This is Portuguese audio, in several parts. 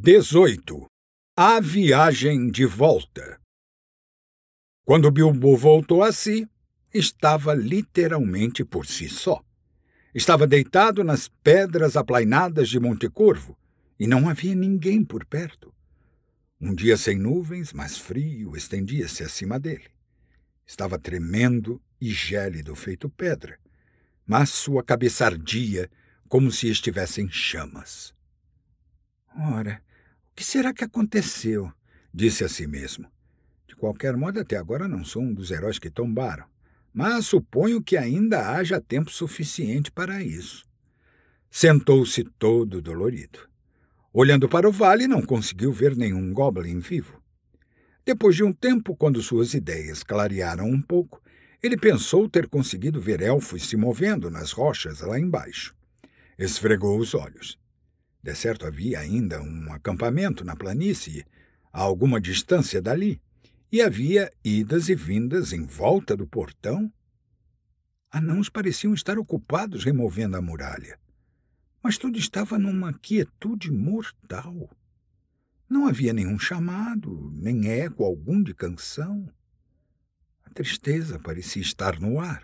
18. A viagem de volta. Quando Bilbo voltou a si, estava literalmente por si só. Estava deitado nas pedras aplainadas de Monte Corvo, e não havia ninguém por perto. Um dia sem nuvens, mas frio, estendia-se acima dele. Estava tremendo e gélido, feito pedra, mas sua cabeça ardia como se estivesse em chamas. Ora, o que será que aconteceu? Disse a si mesmo. De qualquer modo, até agora não sou um dos heróis que tombaram, mas suponho que ainda haja tempo suficiente para isso. Sentou-se todo dolorido. Olhando para o vale, não conseguiu ver nenhum goblin vivo. Depois de um tempo, quando suas ideias clarearam um pouco, ele pensou ter conseguido ver elfos se movendo nas rochas lá embaixo. Esfregou os olhos. De certo, havia ainda um acampamento na planície, a alguma distância dali, e havia idas e vindas em volta do portão. Anãos pareciam estar ocupados removendo a muralha, mas tudo estava numa quietude mortal. Não havia nenhum chamado, nem eco algum de canção. A tristeza parecia estar no ar.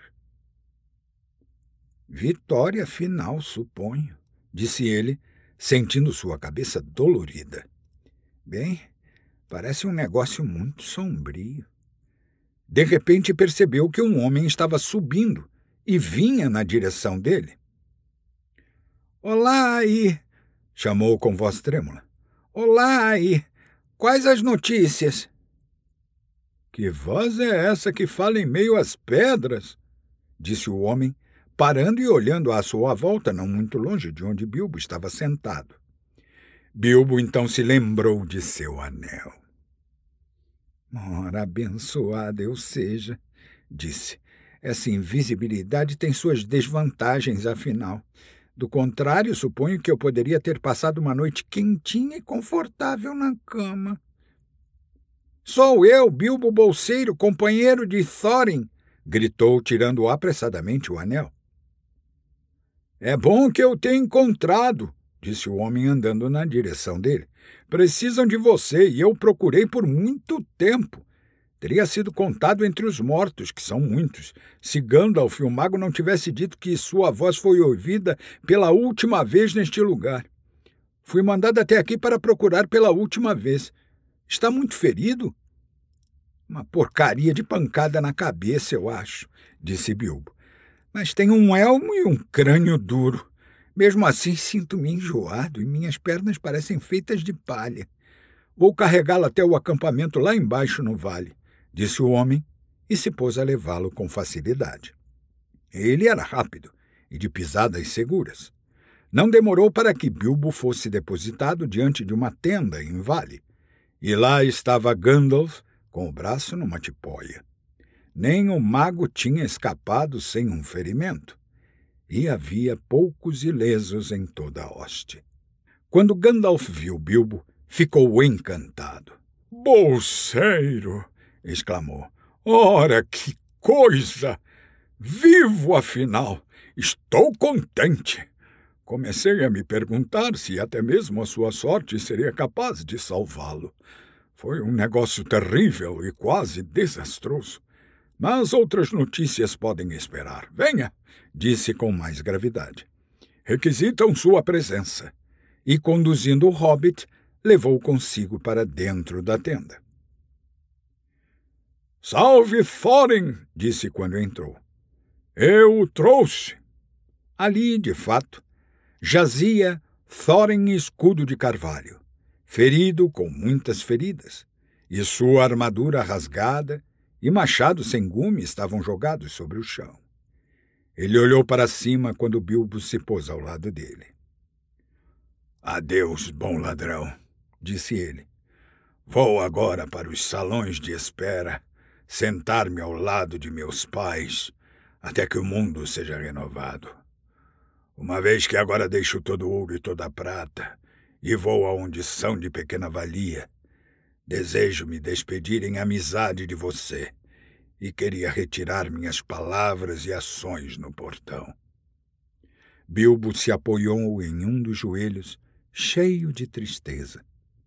Vitória final, suponho, disse ele, sentindo sua cabeça dolorida. Bem, parece um negócio muito sombrio. De repente percebeu que um homem estava subindo e vinha na direção dele. "Olá aí!" chamou com voz trêmula. "Olá aí! Quais as notícias?" "Que voz é essa que fala em meio às pedras?" disse o homem, parando e olhando à sua volta, não muito longe de onde Bilbo estava sentado. Bilbo então se lembrou de seu anel. "Ora, abençoado eu seja", disse. "Essa invisibilidade tem suas desvantagens, afinal. Do contrário, suponho que eu poderia ter passado uma noite quentinha e confortável na cama." "Sou eu, Bilbo Bolseiro, companheiro de Thorin", gritou, tirando apressadamente o anel. "É bom que eu tenha encontrado", disse o homem andando na direção dele. "Precisam de você e eu procurei por muito tempo. Teria sido contado entre os mortos, que são muitos, se Gandalf, o mago, não tivesse dito que sua voz foi ouvida pela última vez neste lugar. Fui mandado até aqui para procurar pela última vez. Está muito ferido?" "Uma porcaria de pancada na cabeça, eu acho", disse Bilbo. "Mas tenho um elmo e um crânio duro. Mesmo assim, sinto-me enjoado e minhas pernas parecem feitas de palha. Vou carregá-lo até o acampamento lá embaixo no vale", disse o homem e se pôs a levá-lo com facilidade. Ele era rápido e de pisadas seguras. Não demorou para que Bilbo fosse depositado diante de uma tenda em vale, e lá estava Gandalf com o braço numa tipóia. Nem o mago tinha escapado sem um ferimento, e havia poucos ilesos em toda a hoste. Quando Gandalf viu Bilbo, ficou encantado. "Bolseiro!" exclamou. "Ora, que coisa! Vivo, afinal! Estou contente! Comecei a me perguntar se até mesmo a sua sorte seria capaz de salvá-lo. Foi um negócio terrível e quase desastroso. Mas outras notícias podem esperar. Venha!" disse com mais gravidade. "Requisitam sua presença." E, conduzindo o hobbit, levou consigo para dentro da tenda. "Salve, Thorin!" disse quando entrou. "Eu o trouxe." Ali, de fato, jazia Thorin Escudo de Carvalho, ferido com muitas feridas, e sua armadura rasgada e machado sem gume estavam jogados sobre o chão. Ele olhou para cima quando Bilbo se pôs ao lado dele. "Adeus, bom ladrão", disse ele. "Vou agora para os salões de espera, sentar-me ao lado de meus pais, até que o mundo seja renovado. Uma vez que agora deixo todo o ouro e toda a prata, e vou aonde são de pequena valia, desejo me despedir em amizade de você, e queria retirar minhas palavras e ações no portão." Bilbo se apoiou em um dos joelhos, cheio de tristeza.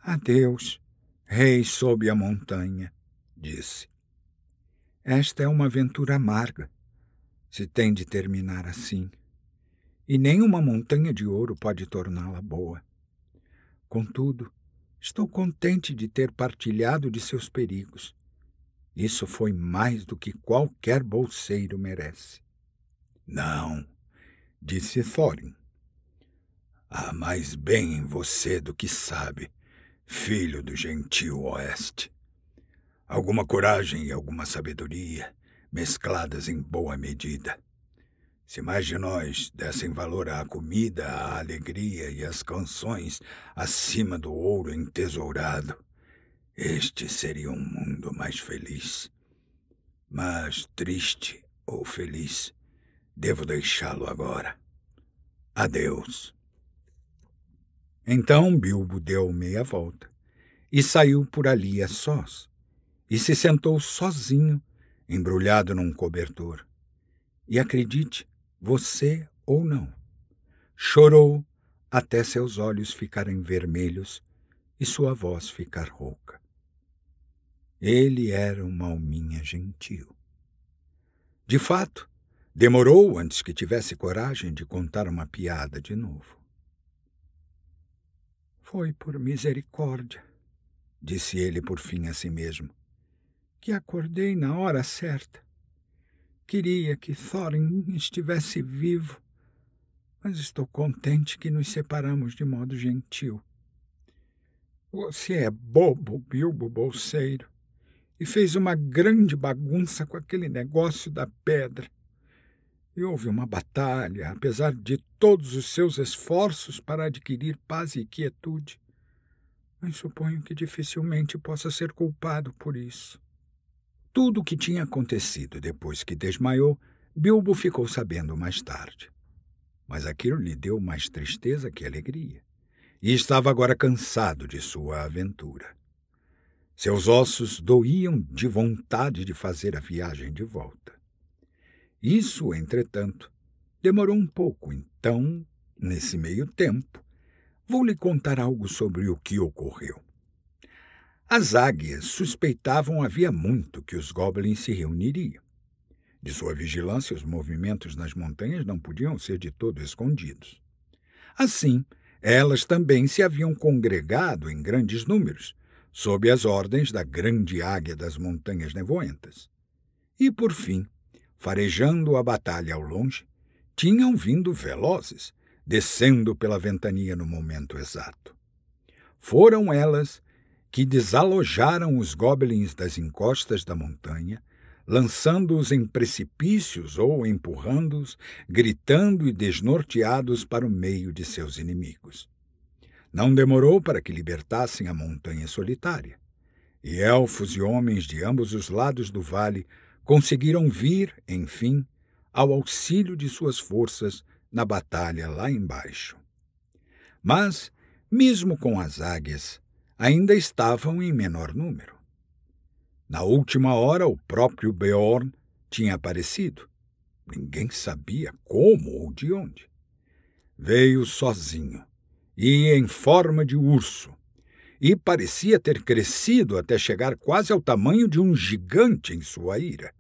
Adeus, rei sob a montanha, disse. Esta é uma aventura amarga, se tem de terminar assim, e nem uma montanha de ouro pode torná-la boa. Contudo, estou contente de ter partilhado de seus perigos. Isso foi mais do que qualquer bolseiro merece. Não, disse Thorin. Há mais bem em você do que sabe, filho do gentil oeste. Alguma coragem e alguma sabedoria, mescladas em boa medida. Se mais de nós dessem valor à comida, à alegria e às canções acima do ouro entesourado, este seria um mundo mais feliz. Mas triste ou feliz, devo deixá-lo agora. Adeus. Então Bilbo deu meia volta e saiu por ali a sós, e se sentou sozinho, embrulhado num cobertor. E acredite, você ou não, chorou até seus olhos ficarem vermelhos e sua voz ficar rouca. Ele era uma alminha gentil. De fato, demorou antes que tivesse coragem de contar uma piada de novo. Foi por misericórdia, disse ele por fim a si mesmo, que acordei na hora certa. Queria que Thorin estivesse vivo, mas estou contente que nos separamos de modo gentil. Você é bobo, Bilbo Bolseiro, e fez uma grande bagunça com aquele negócio da pedra. E houve uma batalha, apesar de todos os seus esforços para adquirir paz e quietude. Mas suponho que dificilmente possa ser culpado por isso. Tudo o que tinha acontecido depois que desmaiou, Bilbo ficou sabendo mais tarde. Mas aquilo lhe deu mais tristeza que alegria, e estava agora cansado de sua aventura. Seus ossos doíam de vontade de fazer a viagem de volta. Isso, entretanto, demorou um pouco, então, nesse meio tempo, vou lhe contar algo sobre o que ocorreu. As águias suspeitavam havia muito que os goblins se reuniriam. De sua vigilância, os movimentos nas montanhas não podiam ser de todo escondidos. Assim, elas também se haviam congregado em grandes números, sob as ordens da grande águia das montanhas nevoentas. E, por fim, farejando a batalha ao longe, tinham vindo velozes, descendo pela ventania no momento exato. Foram elas que desalojaram os goblins das encostas da montanha, lançando-os em precipícios ou empurrando-os, gritando e desnorteados para o meio de seus inimigos. Não demorou para que libertassem a montanha solitária, e elfos e homens de ambos os lados do vale conseguiram vir, enfim, ao auxílio de suas forças na batalha lá embaixo. Mas, mesmo com as águias, ainda estavam em menor número. Na última hora, o próprio Beorn tinha aparecido. Ninguém sabia como ou de onde. Veio sozinho e em forma de urso, e parecia ter crescido até chegar quase ao tamanho de um gigante em sua ira.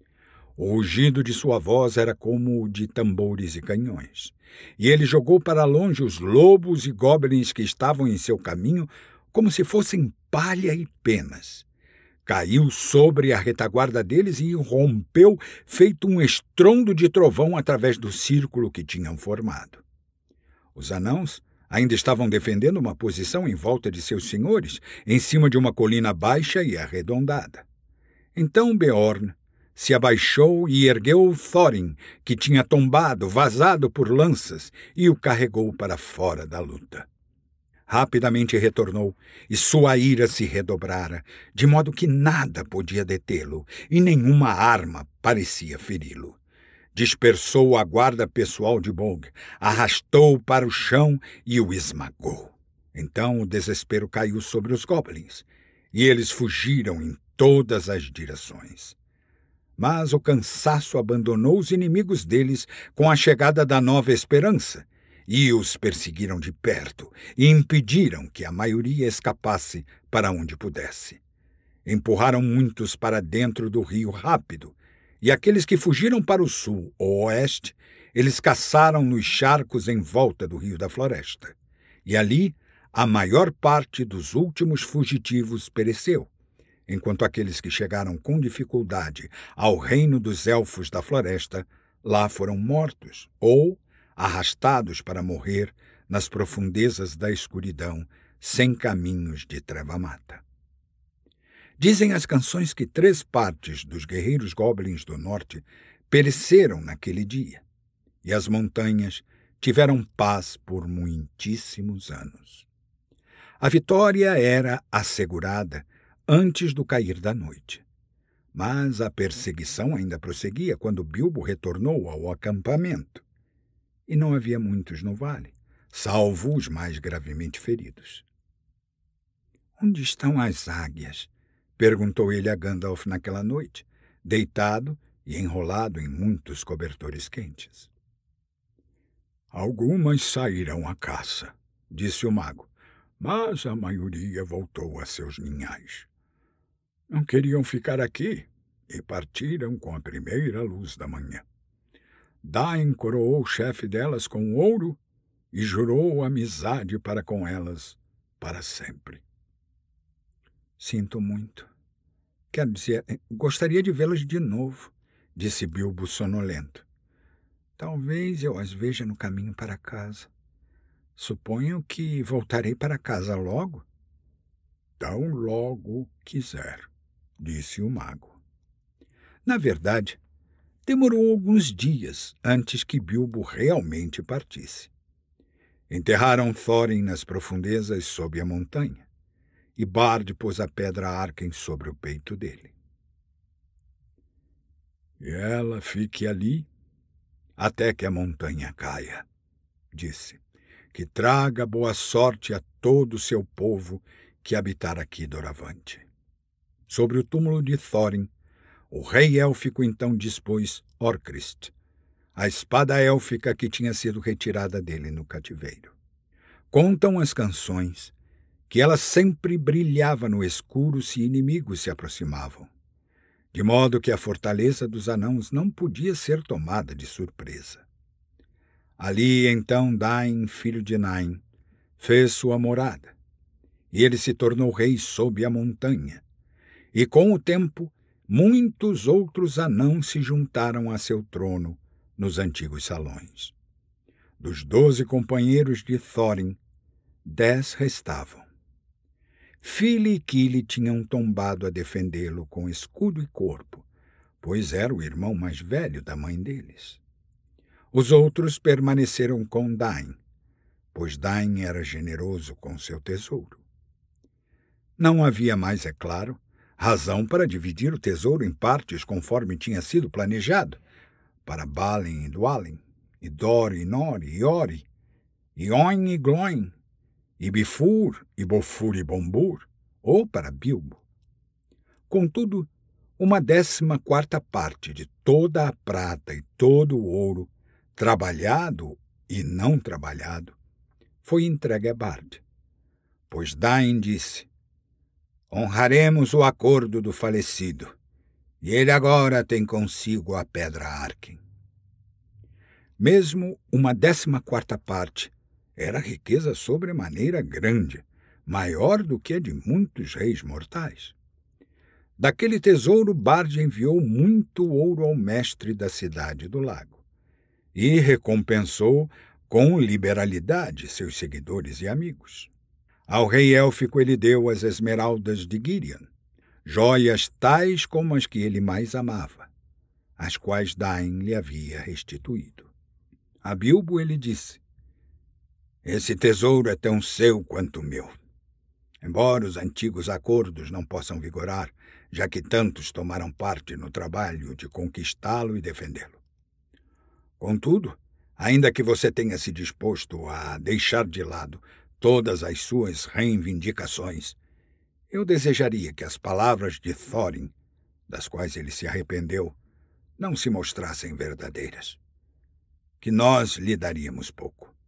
O rugido de sua voz era como o de tambores e canhões, e ele jogou para longe os lobos e goblins que estavam em seu caminho como se fossem palha e penas. Caiu sobre a retaguarda deles e rompeu, feito um estrondo de trovão através do círculo que tinham formado. Os anãos ainda estavam defendendo uma posição em volta de seus senhores, em cima de uma colina baixa e arredondada. Então Beorn se abaixou e ergueu Thorin, que tinha tombado, vazado por lanças, e o carregou para fora da luta. Rapidamente retornou, e sua ira se redobrara, de modo que nada podia detê-lo, e nenhuma arma parecia feri-lo. Dispersou a guarda pessoal de Bolg, arrastou-o para o chão e o esmagou. Então o desespero caiu sobre os goblins, e eles fugiram em todas as direções. Mas o cansaço abandonou os inimigos deles com a chegada da nova esperança, e os perseguiram de perto e impediram que a maioria escapasse para onde pudesse. Empurraram muitos para dentro do rio rápido, e aqueles que fugiram para o sul ou oeste, eles caçaram nos charcos em volta do rio da floresta. E ali, a maior parte dos últimos fugitivos pereceu, enquanto aqueles que chegaram com dificuldade ao reino dos elfos da floresta lá foram mortos ou arrastados para morrer nas profundezas da escuridão, sem caminhos de treva-mata. Dizem as canções que 3 partes dos guerreiros goblins do norte pereceram naquele dia, e as montanhas tiveram paz por muitíssimos anos. A vitória era assegurada antes do cair da noite. Mas a perseguição ainda prosseguia quando Bilbo retornou ao acampamento. E não havia muitos no vale, salvo os mais gravemente feridos. "Onde estão as águias?" perguntou ele a Gandalf naquela noite, deitado e enrolado em muitos cobertores quentes. "Algumas saíram à caça", disse o mago, "mas a maioria voltou a seus ninhais. Não queriam ficar aqui e partiram com a primeira luz da manhã. Dain coroou o chefe delas com ouro e jurou amizade para com elas para sempre." "Sinto muito. Quero dizer, gostaria de vê-las de novo", disse Bilbo sonolento. "Talvez eu as veja no caminho para casa. Suponho que voltarei para casa logo." "Tão logo quiser", disse o mago. Na verdade, demorou alguns dias antes que Bilbo realmente partisse. Enterraram Thorin nas profundezas sob a montanha, e Bard pôs a pedra Arken sobre o peito dele. "E ela fique ali até que a montanha caia", disse. "Que traga boa sorte a todo o seu povo que habitar aqui doravante." Sobre o túmulo de Thorin, o rei élfico então dispôs Orcrist, a espada élfica que tinha sido retirada dele no cativeiro. Contam as canções que ela sempre brilhava no escuro se inimigos se aproximavam, de modo que a fortaleza dos anãos não podia ser tomada de surpresa. Ali, então, Dain, filho de Nain, fez sua morada, e ele se tornou rei sob a montanha, e com o tempo muitos outros anãos se juntaram a seu trono nos antigos salões. Dos 12 companheiros de Thorin, 10 restavam. Fili e Kili tinham tombado a defendê-lo com escudo e corpo, pois era o irmão mais velho da mãe deles. Os outros permaneceram com Dain, pois Dain era generoso com seu tesouro. Não havia mais, é claro, razão para dividir o tesouro em partes conforme tinha sido planejado, para Balin e Dwalin, e Dori e Nori e Ori, e Oin e Gloin, e Bifur e Bofur e Bombur, ou para Bilbo. Contudo, 1/14 parte de toda a prata e todo o ouro, trabalhado e não trabalhado, foi entregue a Bard, pois Dain disse: "Honraremos o acordo do falecido, e ele agora tem consigo a pedra Arken." Mesmo 1/14 parte era riqueza sobremaneira grande, maior do que a de muitos reis mortais. Daquele tesouro, Bard enviou muito ouro ao mestre da cidade do lago, e recompensou com liberalidade seus seguidores e amigos. Ao rei élfico ele deu as esmeraldas de Girion, joias tais como as que ele mais amava, as quais Dain lhe havia restituído. A Bilbo ele disse: "Esse tesouro é tão seu quanto o meu, embora os antigos acordos não possam vigorar, já que tantos tomaram parte no trabalho de conquistá-lo e defendê-lo. Contudo, ainda que você tenha se disposto a deixar de lado todas as suas reivindicações, eu desejaria que as palavras de Thorin, das quais ele se arrependeu, não se mostrassem verdadeiras, que nós lhe daríamos pouco.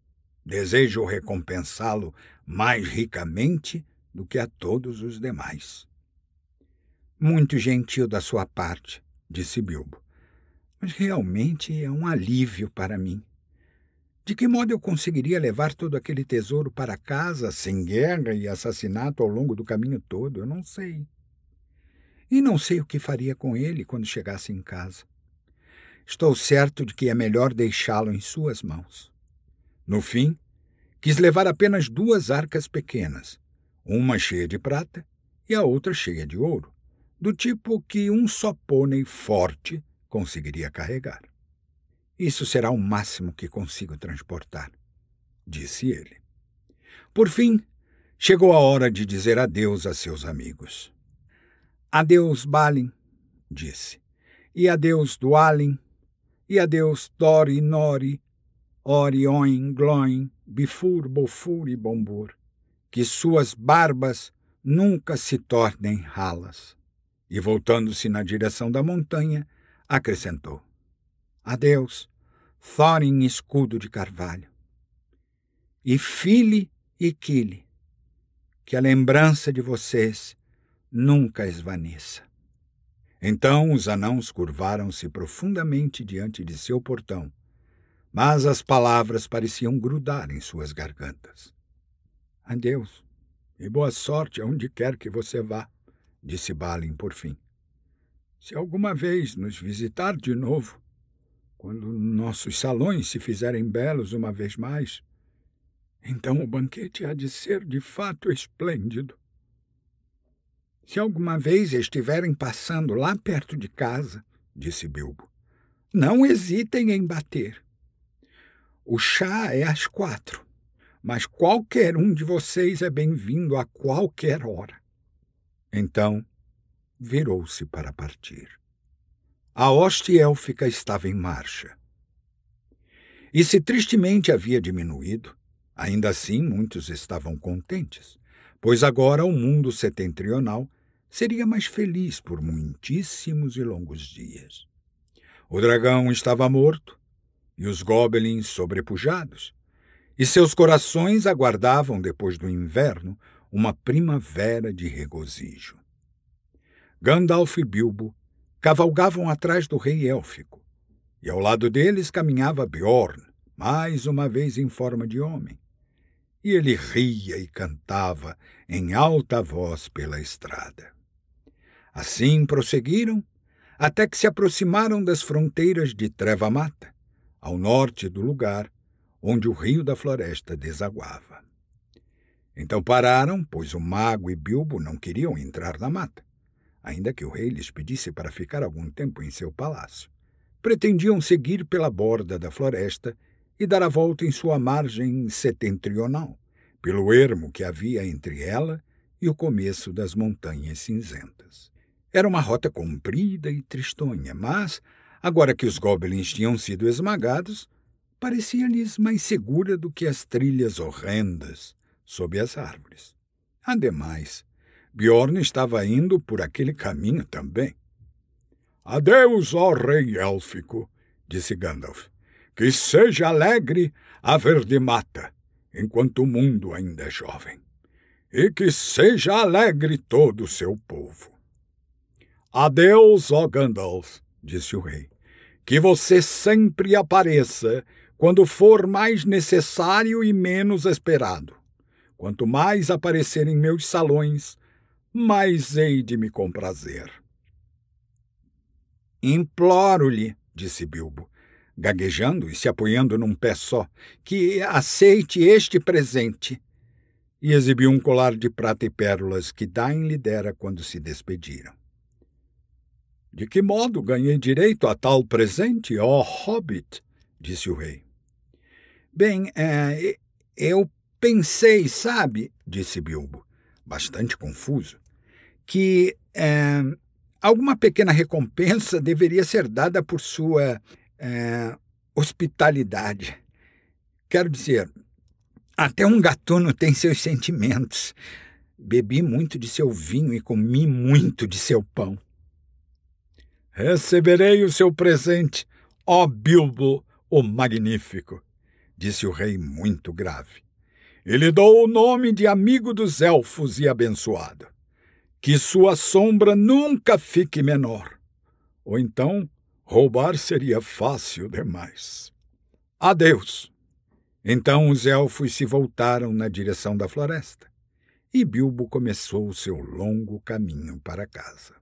Desejo recompensá-lo mais ricamente do que a todos os demais. Muito gentil da sua parte, disse Bilbo, mas realmente é um alívio para mim. De que modo eu conseguiria levar todo aquele tesouro para casa, sem guerra e assassinato ao longo do caminho todo? Eu não sei. E não sei o que faria com ele quando chegasse em casa. Estou certo de que é melhor deixá-lo em suas mãos. No fim, quis levar apenas 2 arcas pequenas, uma cheia de prata e a outra cheia de ouro, do tipo que um só pônei forte conseguiria carregar. Isso será o máximo que consigo transportar, disse ele. Por fim, chegou a hora de dizer adeus a seus amigos. Adeus, Balin, disse, e adeus, Dwalin, e adeus, Dori, Nori, Ori, Oin, Gloin, Bifur, Bofur e Bombur. Que suas barbas nunca se tornem ralas. E, voltando-se na direção da montanha, acrescentou: Adeus, Thorin Escudo de Carvalho. E Fili e Kili, que a lembrança de vocês nunca esvaneça. Então os anãos curvaram-se profundamente diante de seu portão, mas as palavras pareciam grudar em suas gargantas. Adeus, e boa sorte aonde quer que você vá, disse Balin por fim. Se alguma vez nos visitar de novo, quando nossos salões se fizerem belos uma vez mais, então o banquete há de ser de fato esplêndido. Se alguma vez estiverem passando lá perto de casa, disse Bilbo, não hesitem em bater. O chá é às 4, mas qualquer um de vocês é bem-vindo a qualquer hora. Então, virou-se para partir. A hoste élfica estava em marcha. E se tristemente havia diminuído, ainda assim muitos estavam contentes, pois agora o mundo setentrional seria mais feliz por muitíssimos e longos dias. O dragão estava morto, e os goblins sobrepujados, e seus corações aguardavam, depois do inverno, uma primavera de regozijo. Gandalf e Bilbo cavalgavam atrás do rei élfico, e ao lado deles caminhava Beorn, mais uma vez em forma de homem. E ele ria e cantava em alta voz pela estrada. Assim prosseguiram, até que se aproximaram das fronteiras de Treva-mata, ao norte do lugar onde o rio da floresta desaguava. Então pararam, pois o mago e Bilbo não queriam entrar na mata, ainda que o rei lhes pedisse para ficar algum tempo em seu palácio. Pretendiam seguir pela borda da floresta e dar a volta em sua margem setentrional, pelo ermo que havia entre ela e o começo das Montanhas Cinzentas. Era uma rota comprida e tristonha, mas, agora que os goblins tinham sido esmagados, parecia-lhes mais segura do que as trilhas horrendas sob as árvores. Ademais, Beorn estava indo por aquele caminho também. Adeus, ó rei élfico, disse Gandalf. Que seja alegre a verde mata, enquanto o mundo ainda é jovem. E que seja alegre todo o seu povo. Adeus, ó Gandalf, disse o rei. Que você sempre apareça quando for mais necessário e menos esperado. Quanto mais aparecer em meus salões, mais hei de me comprazer. Imploro-lhe, disse Bilbo, gaguejando e se apoiando num pé só, que aceite este presente. E exibiu um colar de prata e pérolas que Dain lhe dera quando se despediram. De que modo ganhei direito a tal presente, ó hobbit? Disse o rei. Bem, eu pensei, sabe, disse Bilbo, bastante confuso, que alguma pequena recompensa deveria ser dada por sua hospitalidade. Quero dizer, até um gatuno tem seus sentimentos. Bebi muito de seu vinho e comi muito de seu pão. Receberei o seu presente, ó Bilbo o Magnífico, disse o rei muito grave. E lhe dou o nome de amigo dos elfos e abençoado. Que sua sombra nunca fique menor. Ou então, roubar seria fácil demais. Adeus. Então os elfos se voltaram na direção da floresta, e Bilbo começou o seu longo caminho para casa.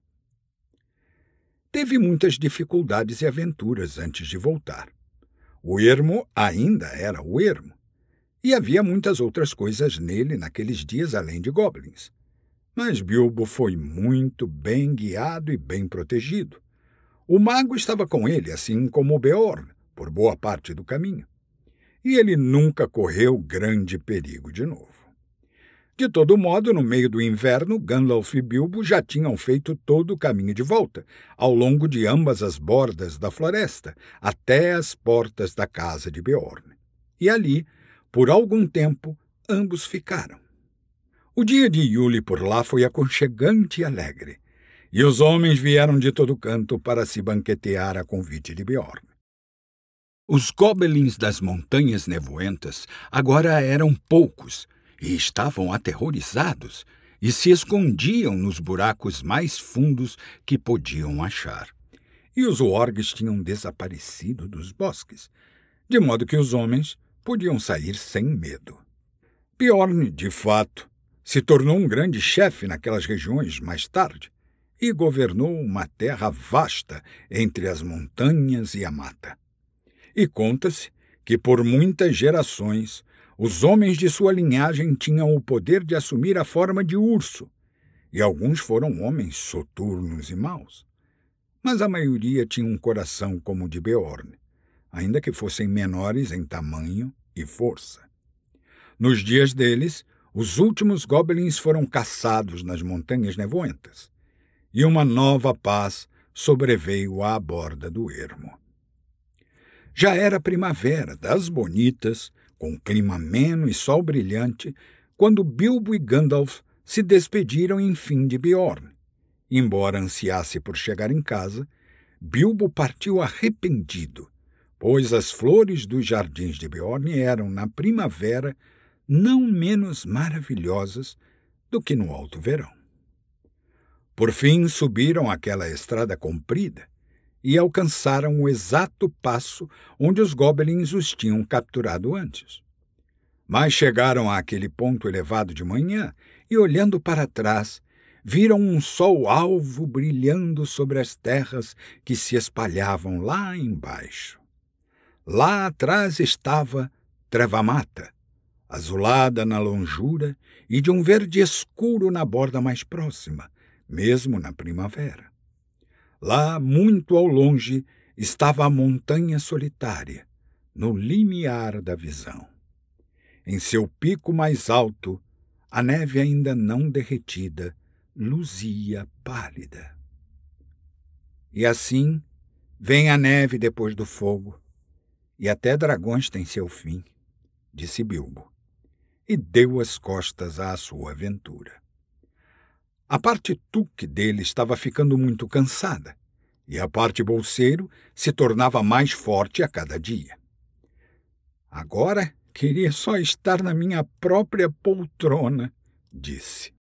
Teve muitas dificuldades e aventuras antes de voltar. O ermo ainda era o ermo, e havia muitas outras coisas nele naqueles dias além de goblins. Mas Bilbo foi muito bem guiado e bem protegido. O mago estava com ele, assim como o Beorn, por boa parte do caminho. E ele nunca correu grande perigo de novo. De todo modo, no meio do inverno, Gandalf e Bilbo já tinham feito todo o caminho de volta, ao longo de ambas as bordas da floresta, até as portas da casa de Beorn. E ali, por algum tempo, ambos ficaram. O dia de Yule por lá foi aconchegante e alegre, e os homens vieram de todo canto para se banquetear a convite de Beorn. Os goblins das Montanhas Nevoentas agora eram poucos, e estavam aterrorizados, e se escondiam nos buracos mais fundos que podiam achar. E os orcs tinham desaparecido dos bosques, de modo que os homens podiam sair sem medo. Beorn, de fato, se tornou um grande chefe naquelas regiões mais tarde, e governou uma terra vasta entre as montanhas e a mata. E conta-se que, por muitas gerações, os homens de sua linhagem tinham o poder de assumir a forma de urso, e alguns foram homens soturnos e maus. Mas a maioria tinha um coração como o de Beorn, ainda que fossem menores em tamanho e força. Nos dias deles, os últimos goblins foram caçados nas Montanhas Nevoentas, e uma nova paz sobreveio à borda do ermo. Já era primavera, das bonitas, com clima ameno e sol brilhante, quando Bilbo e Gandalf se despediram enfim de Beorn. Embora ansiasse por chegar em casa, Bilbo partiu arrependido, pois as flores dos jardins de Beorn eram, na primavera, não menos maravilhosas do que no alto verão. Por fim subiram aquela estrada comprida e alcançaram o exato passo onde os goblins os tinham capturado antes. Mas chegaram àquele ponto elevado de manhã e, olhando para trás, viram um sol alvo brilhando sobre as terras que se espalhavam lá embaixo. Lá atrás estava Trevamata, azulada na longura e de um verde escuro na borda mais próxima, mesmo na primavera. Lá, muito ao longe, estava a montanha solitária, no limiar da visão. Em seu pico mais alto, a neve ainda não derretida luzia pálida. E assim vem a neve depois do fogo, e até dragões têm seu fim, disse Bilbo, e deu as costas à sua aventura. A parte tuque dele estava ficando muito cansada, e a parte bolseiro se tornava mais forte a cada dia. Agora queria só estar na minha própria poltrona, disse.